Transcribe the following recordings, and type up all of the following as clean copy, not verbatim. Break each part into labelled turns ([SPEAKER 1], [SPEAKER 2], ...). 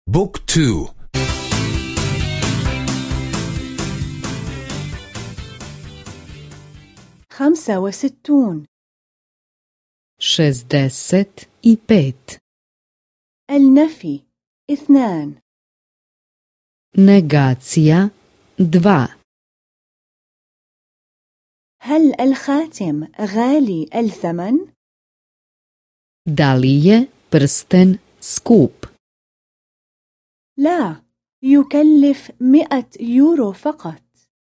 [SPEAKER 1] بوك 2.
[SPEAKER 2] 65.
[SPEAKER 3] 65.
[SPEAKER 2] النفي 2.
[SPEAKER 3] Negacija 2.
[SPEAKER 2] هل الخاتم غالي الثمن؟
[SPEAKER 3] Da li je prsten skup?
[SPEAKER 2] لا، يكلف 100 يورو فقط.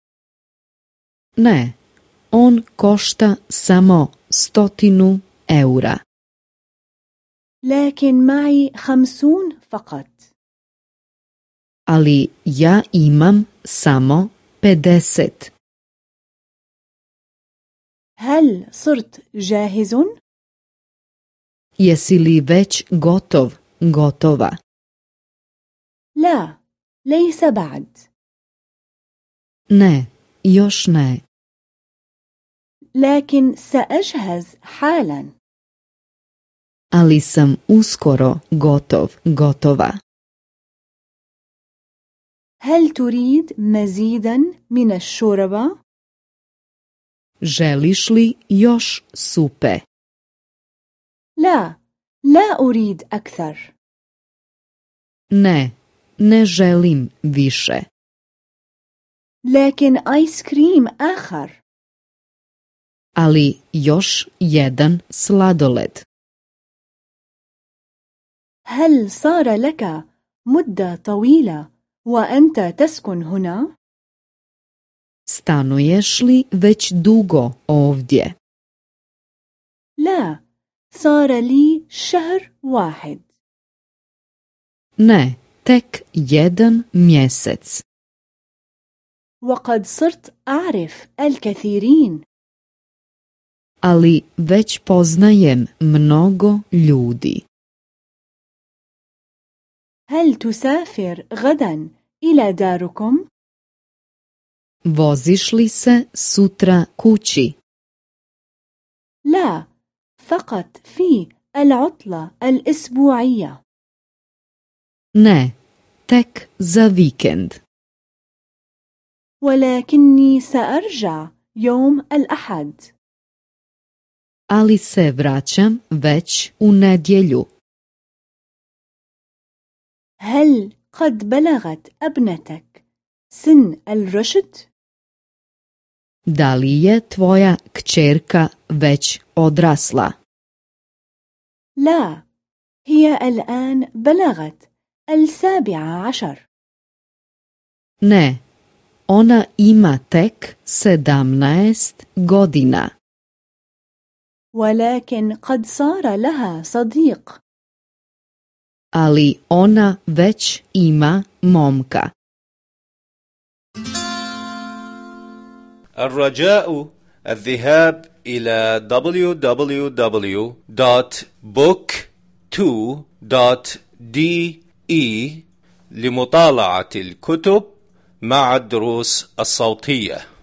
[SPEAKER 3] Ne, on košta samo 100 eura.
[SPEAKER 2] لكن معي 50 فقط.
[SPEAKER 3] Ali ja imam samo 50.
[SPEAKER 2] هل صرت جاهز؟
[SPEAKER 3] Jesi li već gotova?
[SPEAKER 2] لا، ليس بعد.
[SPEAKER 3] Ne, još ne.
[SPEAKER 2] لكن سأجهز حالا.
[SPEAKER 3] Ali sam uskoro gotova.
[SPEAKER 2] هل تريد مزيدا من الشوربة؟
[SPEAKER 3] Želiš li još supe?
[SPEAKER 2] لا، لا أريد أكثر.
[SPEAKER 3] Ne želim više.
[SPEAKER 2] لكن آيس كريم آخر.
[SPEAKER 3] Ali još jedan sladoled.
[SPEAKER 2] هل صار لك مدة طويلة وأنت تسكن هنا؟
[SPEAKER 3] Stanuješ li već dugo ovdje?
[SPEAKER 2] لا، صار لي شهر واحد.
[SPEAKER 3] Ne, tek jedan mjesec.
[SPEAKER 2] وقد صرت أعرف الكثيرين.
[SPEAKER 3] Ali već poznajem mnogo ljudi.
[SPEAKER 2] هل تسافر غدا إلى داركم؟
[SPEAKER 3] Voziš li se sutra kući?
[SPEAKER 2] لا، فقط في العطلة الأسبوعية.
[SPEAKER 3] Ne, tek za vikend.
[SPEAKER 2] ولكني سأرجع يوم الأحد.
[SPEAKER 3] Ali se vraćam već u nedjelju.
[SPEAKER 2] هل قد بلغت ابنتك سن الرشد؟
[SPEAKER 3] Da li je tvoja kćerka već odrasla?
[SPEAKER 2] لا، هي الآن بلغت 17.
[SPEAKER 3] Ne, ona ima tek 17 godina.
[SPEAKER 2] ولكن قد صار لها صديق.
[SPEAKER 3] Ali ona već ima momka.
[SPEAKER 4] الرجاء الذهاب إلى www.book2.de لمطالعة الكتب مع الدروس الصوتية.